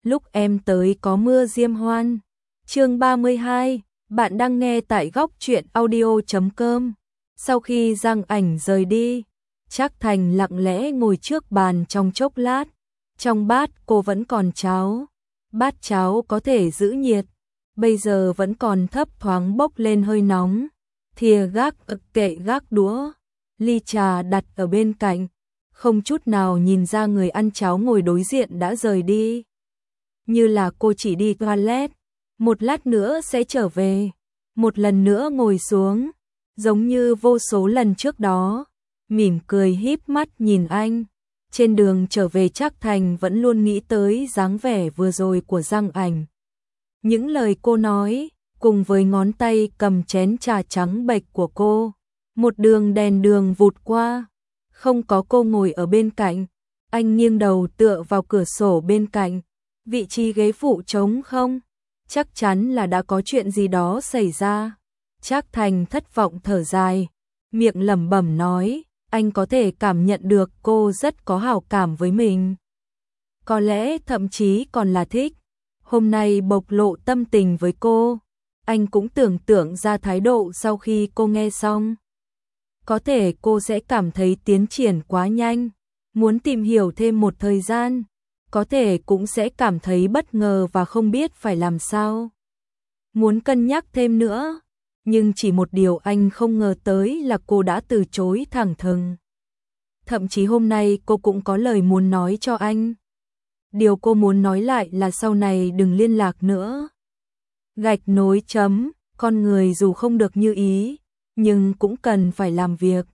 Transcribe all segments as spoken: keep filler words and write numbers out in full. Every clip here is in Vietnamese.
lúc em tới có mưa diêm hoan. Chương ba mươi hai, bạn đang nghe tại góc truyện audio chấm com. Sau khi Giang Ảnh rời đi, Trác Thành lặng lẽ ngồi trước bàn trong chốc lát. Trong bát cô vẫn còn cháo. Bát cháo có thể giữ nhiệt, bây giờ vẫn còn thấp thoáng bốc lên hơi nóng. Thìa gác ực kệ gác đũa, ly trà đặt ở bên cạnh, không chút nào nhìn ra người ăn cháo ngồi đối diện đã rời đi. Như là cô chỉ đi toilet, một lát nữa sẽ trở về, một lần nữa ngồi xuống, giống như vô số lần trước đó, mỉm cười híp mắt nhìn anh. Trên đường trở về Trác Thành vẫn luôn nghĩ tới dáng vẻ vừa rồi của Giang Ảnh. Những lời cô nói, cùng với ngón tay cầm chén trà trắng bệch của cô, một đường đèn đường vụt qua, không có cô ngồi ở bên cạnh, anh nghiêng đầu tựa vào cửa sổ bên cạnh, vị trí ghế phụ trống không, chắc chắn là đã có chuyện gì đó xảy ra. Trác Thành thất vọng thở dài, miệng lẩm bẩm nói, anh có thể cảm nhận được cô rất có hảo cảm với mình. Có lẽ thậm chí còn là thích. Hôm nay bộc lộ tâm tình với cô, anh cũng tưởng tượng ra thái độ sau khi cô nghe xong. Có thể cô sẽ cảm thấy tiến triển quá nhanh, muốn tìm hiểu thêm một thời gian, có thể cũng sẽ cảm thấy bất ngờ và không biết phải làm sao. Muốn cân nhắc thêm nữa, nhưng chỉ một điều anh không ngờ tới là cô đã từ chối thẳng thừng. Thậm chí hôm nay cô cũng có lời muốn nói cho anh. Điều cô muốn nói lại là sau này đừng liên lạc nữa. Gạch nối chấm, con người dù không được như ý, nhưng cũng cần phải làm việc.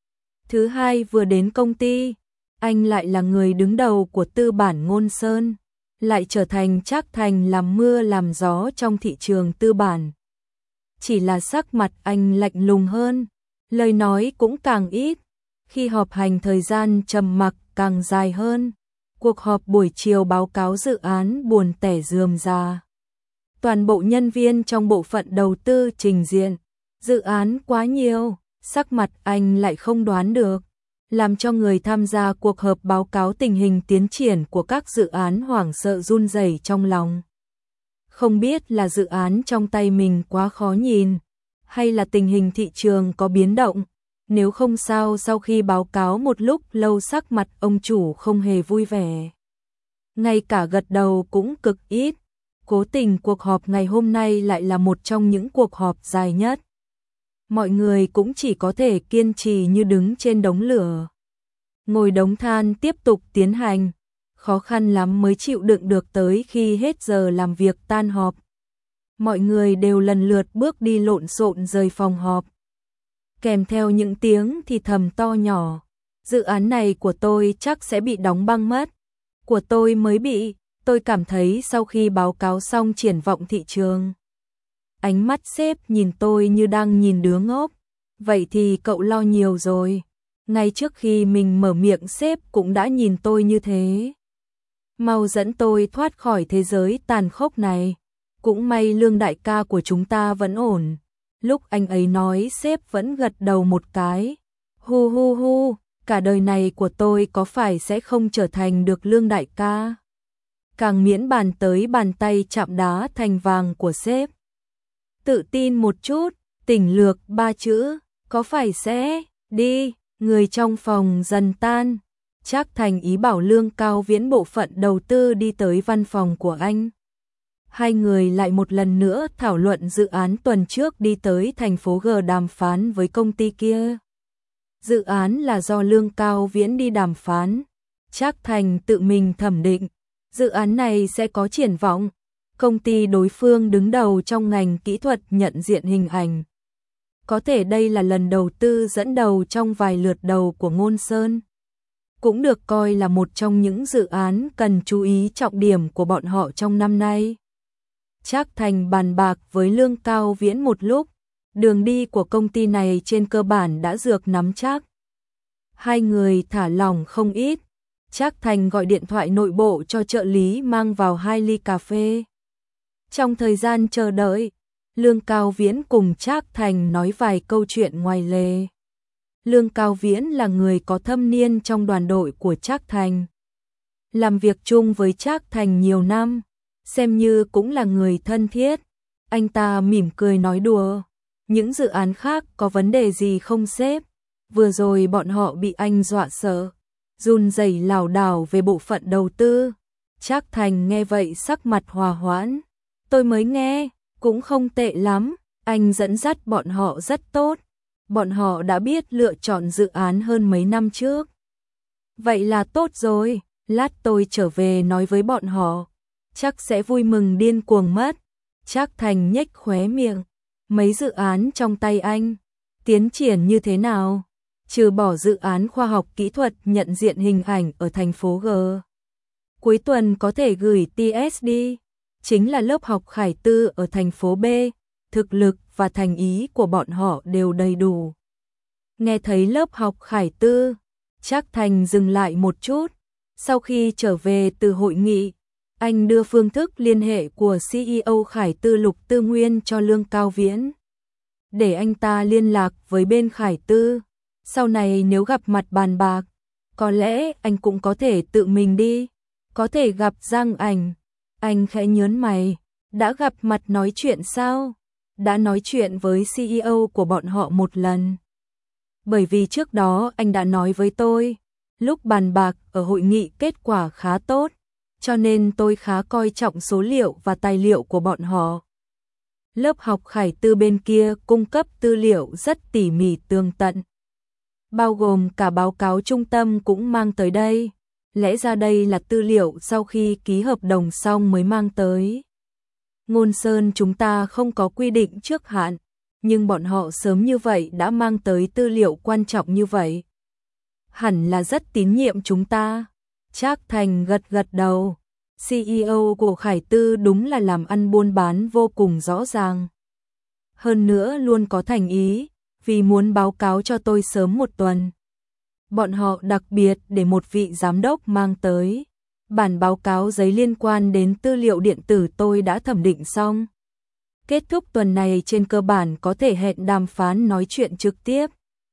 Thứ hai vừa đến công ty, anh lại là người đứng đầu của tư bản Ngôn Sơn, lại trở thành Trác Thành làm mưa làm gió trong thị trường tư bản. Chỉ là sắc mặt anh lạnh lùng hơn, lời nói cũng càng ít, khi họp hành thời gian trầm mặc càng dài hơn. Cuộc họp buổi chiều báo cáo dự án buồn tẻ rườm rà. Toàn bộ nhân viên trong bộ phận đầu tư trình diện, dự án quá nhiều, sắc mặt anh lại không đoán được, làm cho người tham gia cuộc họp báo cáo tình hình tiến triển của các dự án hoảng sợ run rẩy trong lòng. Không biết là dự án trong tay mình quá khó nhìn, hay là tình hình thị trường có biến động. Nếu không sao sau khi báo cáo một lúc lâu sắc mặt ông chủ không hề vui vẻ. Ngay cả gật đầu cũng cực ít. Cố tình cuộc họp ngày hôm nay lại là một trong những cuộc họp dài nhất. Mọi người cũng chỉ có thể kiên trì như đứng trên đống lửa. Ngồi đống than tiếp tục tiến hành. Khó khăn lắm mới chịu đựng được tới khi hết giờ làm việc tan họp. Mọi người đều lần lượt bước đi lộn xộn rời phòng họp. Kèm theo những tiếng thì thầm to nhỏ. Dự án này của tôi chắc sẽ bị đóng băng mất. Của tôi mới bị, tôi cảm thấy sau khi báo cáo xong triển vọng thị trường. Ánh mắt sếp nhìn tôi như đang nhìn đứa ngốc. Vậy thì cậu lo nhiều rồi. Ngay trước khi mình mở miệng sếp cũng đã nhìn tôi như thế. Mau dẫn tôi thoát khỏi thế giới tàn khốc này. Cũng may Lương đại ca của chúng ta vẫn ổn. Lúc anh ấy nói sếp vẫn gật đầu một cái. Hu hu hu, cả đời này của tôi có phải sẽ không trở thành được Lương đại ca. Càng miễn bàn tới bàn tay chạm đá thành vàng của sếp. Tự tin một chút, tỉnh lược ba chữ, có phải sẽ, đi, người trong phòng dần tan. Trác Thành ý bảo Lương Cao Viễn bộ phận đầu tư đi tới văn phòng của anh. Hai người lại một lần nữa thảo luận dự án tuần trước đi tới thành phố G đàm phán với công ty kia. Dự án là do Lương Cao Viễn đi đàm phán. Trác Thành tự mình thẩm định, dự án này sẽ có triển vọng. Công ty đối phương đứng đầu trong ngành kỹ thuật nhận diện hình ảnh. Có thể đây là lần đầu tư dẫn đầu trong vài lượt đầu của Ngôn Sơn. Cũng được coi là một trong những dự án cần chú ý trọng điểm của bọn họ trong năm nay. Trác Thành bàn bạc với Lương Cao Viễn một lúc, đường đi của công ty này trên cơ bản đã dược nắm chắc. Hai người thả lỏng không ít, Trác Thành gọi điện thoại nội bộ cho trợ lý mang vào hai ly cà phê. Trong thời gian chờ đợi, Lương Cao Viễn cùng Trác Thành nói vài câu chuyện ngoài lề. Lương Cao Viễn là người có thâm niên trong đoàn đội của Trác Thành. làm việc chung với Trác Thành nhiều năm, xem như cũng là người thân thiết. Anh ta mỉm cười nói đùa, những dự án khác có vấn đề gì không sếp? Vừa rồi bọn họ bị anh dọa sợ, run rẩy lảo đảo về bộ phận đầu tư. Trác Thành nghe vậy sắc mặt hòa hoãn, tôi mới nghe, cũng không tệ lắm, anh dẫn dắt bọn họ rất tốt. Bọn họ đã biết lựa chọn dự án hơn mấy năm trước. Vậy là tốt rồi, lát tôi trở về nói với bọn họ, chắc sẽ vui mừng điên cuồng mất. Trác Thành nhếch khóe miệng, mấy dự án trong tay anh, tiến triển như thế nào? Trừ bỏ dự án khoa học kỹ thuật nhận diện hình ảnh ở thành phố G. Cuối tuần có thể gửi tê ét đi, chính là lớp học Khải Tư ở thành phố B, thực lực và thành ý của bọn họ đều đầy đủ. Nghe thấy lớp học Khải Tư, Trác Thành dừng lại một chút, sau khi trở về từ hội nghị, anh đưa phương thức liên hệ của xê e ô Khải Tư Lục Tư Nguyên cho Lương Cao Viễn, để anh ta liên lạc với bên Khải Tư. Sau này nếu gặp mặt bàn bạc, có lẽ anh cũng có thể tự mình đi, có thể gặp Giang Ảnh. Anh khẽ nhớn mày, đã gặp mặt nói chuyện sao? Đã nói chuyện với xê e ô của bọn họ một lần. Bởi vì trước đó anh đã nói với tôi, lúc bàn bạc ở hội nghị kết quả khá tốt, cho nên tôi khá coi trọng số liệu và tài liệu của bọn họ. Lớp học Khải Tư bên kia cung cấp tư liệu rất tỉ mỉ tường tận, bao gồm cả báo cáo trung tâm cũng mang tới đây. Lẽ ra đây là tư liệu sau khi ký hợp đồng xong mới mang tới. Ngôn Sơn chúng ta không có quy định trước hạn, nhưng bọn họ sớm như vậy đã mang tới tư liệu quan trọng như vậy. Hẳn là rất tín nhiệm chúng ta. Trác Thành gật gật đầu. xê e ô của Khải Tư đúng là làm ăn buôn bán vô cùng rõ ràng. Hơn nữa luôn có thành ý, vì muốn báo cáo cho tôi sớm một tuần. Bọn họ đặc biệt để một vị giám đốc mang tới. Bản báo cáo giấy liên quan đến tư liệu điện tử tôi đã thẩm định xong. Kết thúc tuần này trên cơ bản có thể hẹn đàm phán nói chuyện trực tiếp.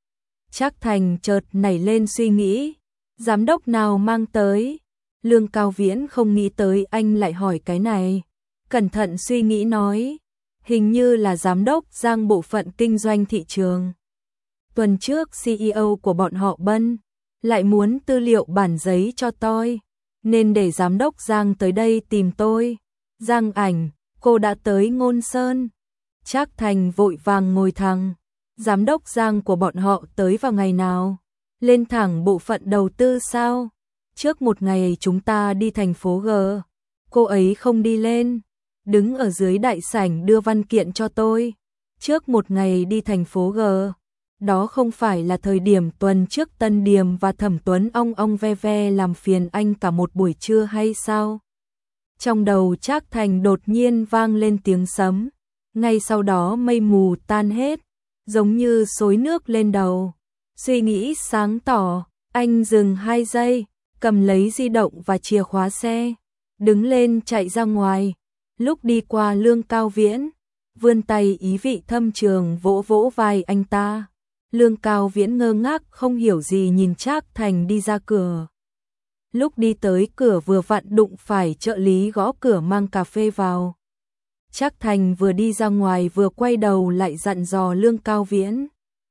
Trác Thành chợt nảy lên suy nghĩ, giám đốc nào mang tới? Lương Cao Viễn không nghĩ tới anh lại hỏi cái này. Cẩn thận suy nghĩ nói, hình như là giám đốc Giang bộ phận kinh doanh thị trường. Tuần trước xê e ô của bọn họ Bân lại muốn tư liệu bản giấy cho tôi, nên để giám đốc Giang tới đây tìm tôi. Giang Ảnh, cô đã tới Ngôn Sơn. Trác Thành vội vàng ngồi thẳng. Giám đốc Giang của bọn họ tới vào ngày nào? Lên thẳng bộ phận đầu tư sao? Trước một ngày chúng ta đi thành phố G, cô ấy không đi lên, đứng ở dưới đại sảnh đưa văn kiện cho tôi. Trước một ngày đi thành phố G, đó không phải là thời điểm tuần trước Tân Điềm và Thẩm Tuấn ong ong ve ve làm phiền anh cả một buổi trưa hay sao? Trong đầu Trác Thành đột nhiên vang lên tiếng sấm, ngay sau đó mây mù tan hết, giống như xối nước lên đầu. Suy nghĩ sáng tỏ, anh dừng hai giây, cầm lấy di động và chìa khóa xe, đứng lên chạy ra ngoài. Lúc đi qua Lương Cao Viễn, vươn tay ý vị thâm trường vỗ vỗ vai anh ta. Lương Cao Viễn ngơ ngác không hiểu gì nhìn Trác Thành đi ra cửa. Lúc đi tới cửa vừa vặn đụng phải trợ lý gõ cửa mang cà phê vào. Trác Thành vừa đi ra ngoài vừa quay đầu lại dặn dò Lương Cao Viễn.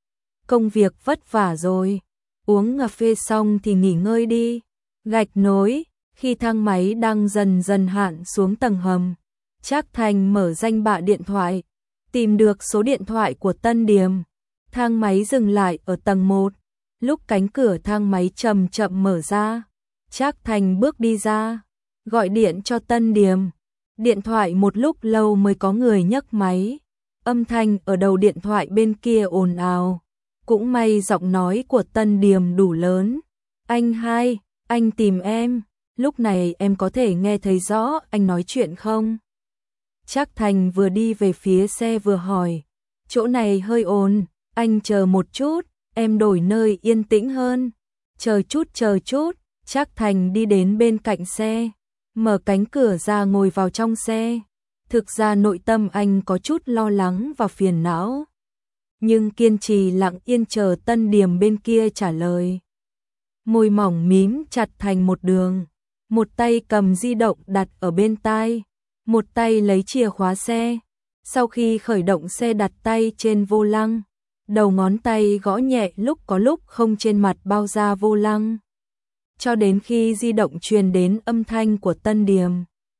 Công việc vất vả rồi, uống cà phê xong thì nghỉ ngơi đi. Gạch nối, khi thang máy đang dần dần hạ xuống tầng hầm, Trác Thành mở danh bạ điện thoại, tìm được số điện thoại của Tân Điềm. Thang máy dừng lại ở tầng một, lúc cánh cửa thang máy chậm chậm mở ra, Trác Thành bước đi ra, gọi điện cho Tân Điềm. Điện thoại một lúc lâu mới có người nhấc máy, âm thanh ở đầu điện thoại bên kia ồn ào. Cũng may giọng nói của Tân Điềm đủ lớn. Anh hai, anh tìm em, lúc này em có thể nghe thấy rõ anh nói chuyện không? Trác Thành vừa đi về phía xe vừa hỏi, chỗ này hơi ồn, anh chờ một chút, em đổi nơi yên tĩnh hơn. Chờ chút chờ chút, Trác Thành đi đến bên cạnh xe, mở cánh cửa ra ngồi vào trong xe. Thực ra nội tâm anh có chút lo lắng và phiền não, nhưng kiên trì lặng yên chờ Tân Điềm bên kia trả lời. Môi mỏng mím chặt thành một đường, một tay cầm di động đặt ở bên tai, một tay lấy chìa khóa xe. Sau khi khởi động xe đặt tay trên vô lăng, đầu ngón tay gõ nhẹ lúc có lúc không trên mặt bao da vô lăng. Cho đến khi di động truyền đến âm thanh của Tân Điềm.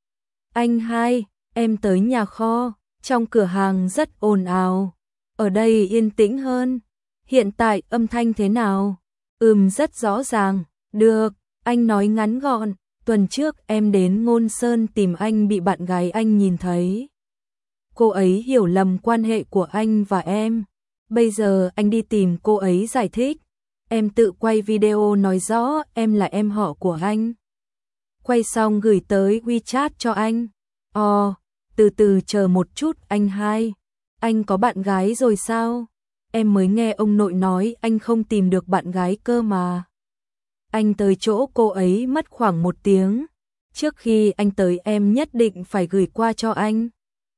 Anh hai, em tới nhà kho, trong cửa hàng rất ồn ào, ở đây yên tĩnh hơn. Hiện tại âm thanh thế nào? Ừm rất rõ ràng, được, anh nói ngắn gọn, tuần trước em đến Ngôn Sơn tìm anh bị bạn gái anh nhìn thấy. Cô ấy hiểu lầm quan hệ của anh và em, bây giờ anh đi tìm cô ấy giải thích. Em tự quay video nói rõ em là em họ của anh. Quay xong gửi tới WeChat cho anh. Ồ, từ từ chờ một chút anh hai. Anh có bạn gái rồi sao? Em mới nghe ông nội nói anh không tìm được bạn gái cơ mà. Anh tới chỗ cô ấy mất khoảng một tiếng. Trước khi anh tới em nhất định phải gửi qua cho anh.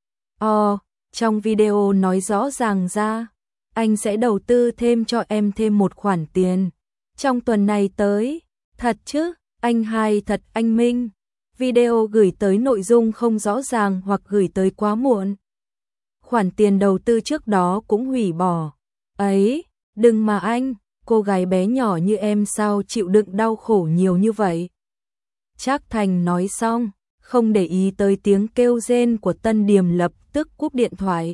Ồ, trong video nói rõ ràng ra. Anh sẽ đầu tư thêm cho em thêm một khoản tiền. Trong tuần này tới. Thật chứ, anh hai thật anh minh. Video gửi tới nội dung không rõ ràng hoặc gửi tới quá muộn. Khoản tiền đầu tư trước đó cũng hủy bỏ. Ấy, đừng mà anh, cô gái bé nhỏ như em sao chịu đựng đau khổ nhiều như vậy. Trác Thành nói xong, không để ý tới tiếng kêu rên của Tân Điềm lập tức cúp điện thoại.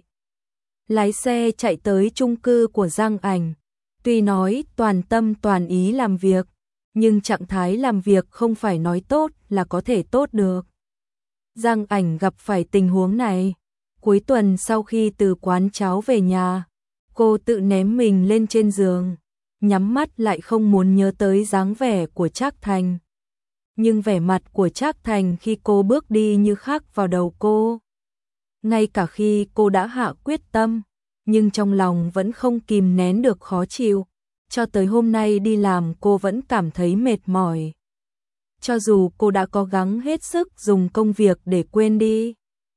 Lái xe chạy tới chung cư của Giang Ảnh. Tuy nói toàn tâm toàn ý làm việc, nhưng trạng thái làm việc không phải nói tốt là có thể tốt được. Giang Ảnh gặp phải tình huống này. Cuối tuần sau khi từ quán cháo về nhà, cô tự ném mình lên trên giường, nhắm mắt lại không muốn nhớ tới dáng vẻ của Trác Thành. Nhưng vẻ mặt của Trác Thành khi cô bước đi như khắc vào đầu cô. Ngay cả khi cô đã hạ quyết tâm, nhưng trong lòng vẫn không kìm nén được khó chịu. Cho tới hôm nay đi làm cô vẫn cảm thấy mệt mỏi. Cho dù cô đã cố gắng hết sức dùng công việc để quên đi,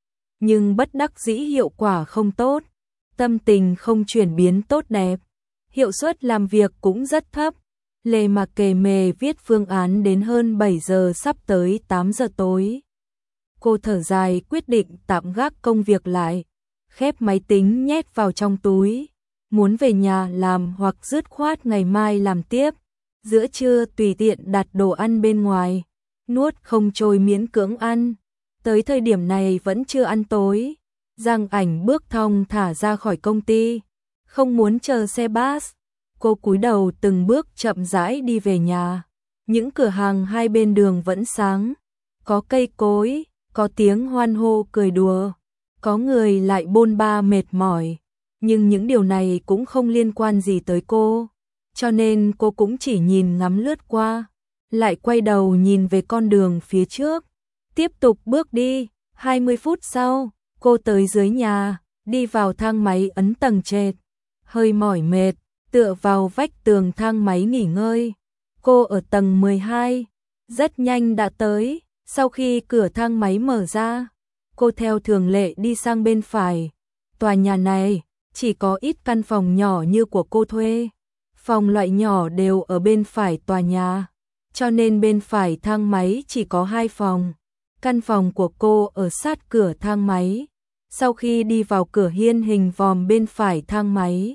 nhưng bất đắc dĩ hiệu quả không tốt, tâm tình không chuyển biến tốt đẹp, hiệu suất làm việc cũng rất thấp. Lề mà kề mề viết phương án đến hơn bảy giờ sắp tới tám giờ tối. Cô thở dài quyết định tạm gác công việc lại, khép máy tính nhét vào trong túi, muốn về nhà làm hoặc dứt khoát ngày mai làm tiếp. Giữa trưa tùy tiện đặt đồ ăn bên ngoài, nuốt không trôi miễn cưỡng ăn. Tới thời điểm này vẫn chưa ăn tối. Giang Ảnh bước thong thả ra khỏi công ty, không muốn chờ xe bus. Cô cúi đầu từng bước chậm rãi đi về nhà. Những cửa hàng hai bên đường vẫn sáng, có cây cối, có tiếng hoan hô cười đùa, có người lại bôn ba mệt mỏi. Nhưng những điều này cũng không liên quan gì tới cô, cho nên cô cũng chỉ nhìn ngắm lướt qua, lại quay đầu nhìn về con đường phía trước, tiếp tục bước đi. hai mươi phút sau, cô tới dưới nhà, đi vào thang máy ấn tầng trệt, hơi mỏi mệt, tựa vào vách tường thang máy nghỉ ngơi. Cô ở tầng mười hai, rất nhanh đã tới. Sau khi cửa thang máy mở ra, cô theo thường lệ đi sang bên phải. Tòa nhà này chỉ có ít căn phòng nhỏ như của cô thuê. Phòng loại nhỏ đều ở bên phải tòa nhà, cho nên bên phải thang máy chỉ có hai phòng. Căn phòng của cô ở sát cửa thang máy. Sau khi đi vào cửa hiên hình vòm bên phải thang máy,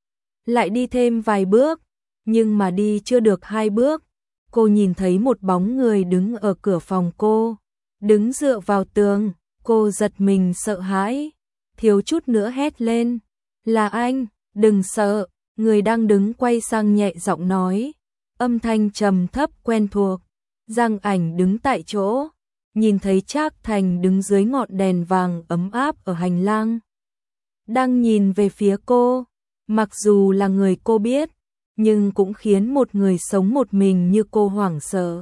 lại đi thêm vài bước, nhưng mà đi chưa được hai bước, cô nhìn thấy một bóng người đứng ở cửa phòng cô, đứng dựa vào tường. Cô giật mình sợ hãi, thiếu chút nữa hét lên, là anh, đừng sợ. Người đang đứng quay sang nhẹ giọng nói, âm thanh trầm thấp quen thuộc. Giang Ảnh đứng tại chỗ, nhìn thấy Trác Thành đứng dưới ngọn đèn vàng ấm áp ở hành lang, đang nhìn về phía cô. Mặc dù là người cô biết, nhưng cũng khiến một người sống một mình như cô hoảng sợ.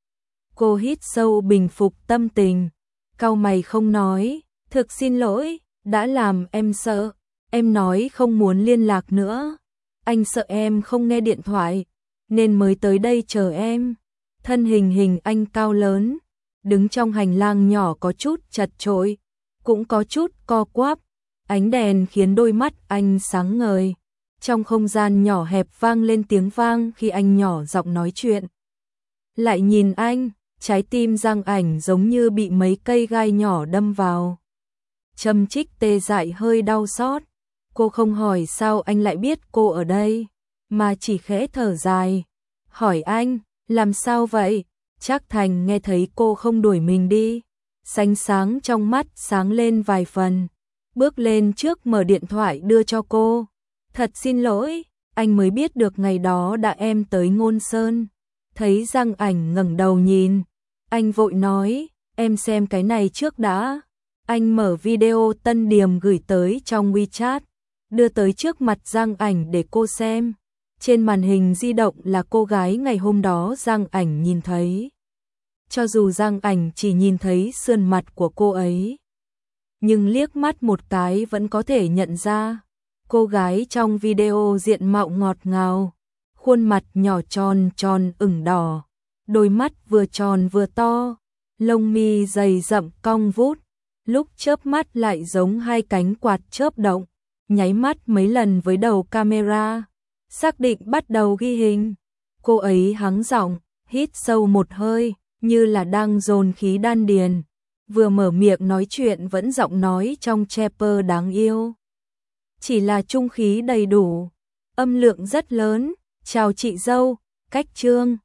Cô hít sâu bình phục tâm tình, cau mày không nói, thực xin lỗi, đã làm em sợ. Em nói không muốn liên lạc nữa. Anh sợ em không nghe điện thoại, nên mới tới đây chờ em. Thân hình hình anh cao lớn, đứng trong hành lang nhỏ có chút chật chội, cũng có chút co quắp. Ánh đèn khiến đôi mắt anh sáng ngời. Trong không gian nhỏ hẹp vang lên tiếng vang khi anh nhỏ giọng nói chuyện. Lại nhìn anh, Trái tim Giang Ảnh giống như bị mấy cây gai nhỏ đâm vào. Châm chích tê dại hơi đau xót. Cô không hỏi sao anh lại biết cô ở đây, mà chỉ khẽ thở dài. Hỏi anh, làm sao vậy? Trác Thành nghe thấy cô không đuổi mình đi. Sánh sáng trong mắt sáng lên vài phần. Bước lên trước mở điện thoại đưa cho cô. Thật xin lỗi, anh mới biết được ngày đó đã em tới Ngôn Sơn. Thấy Giang Ảnh ngẩng đầu nhìn. Anh vội nói, em xem cái này trước đã. Anh mở video Tân Điềm gửi tới trong WeChat, đưa tới trước mặt Giang Ảnh để cô xem. Trên màn hình di động là cô gái ngày hôm đó Giang Ảnh nhìn thấy. Cho dù Giang Ảnh chỉ nhìn thấy sườn mặt của cô ấy, nhưng liếc mắt một cái vẫn có thể nhận ra. Cô gái trong video diện mạo ngọt ngào, khuôn mặt nhỏ tròn tròn ửng đỏ, đôi mắt vừa tròn vừa to, lông mi dày rậm cong vút, lúc chớp mắt lại giống hai cánh quạt chớp động, nháy mắt mấy lần với đầu camera, xác định bắt đầu ghi hình. Cô ấy hắng giọng, hít sâu một hơi, như là đang dồn khí đan điền, vừa mở miệng nói chuyện vẫn giọng nói trong rapper đáng yêu. Chỉ là trung khí đầy đủ, âm lượng rất lớn. Chào chị dâu, cách Trương.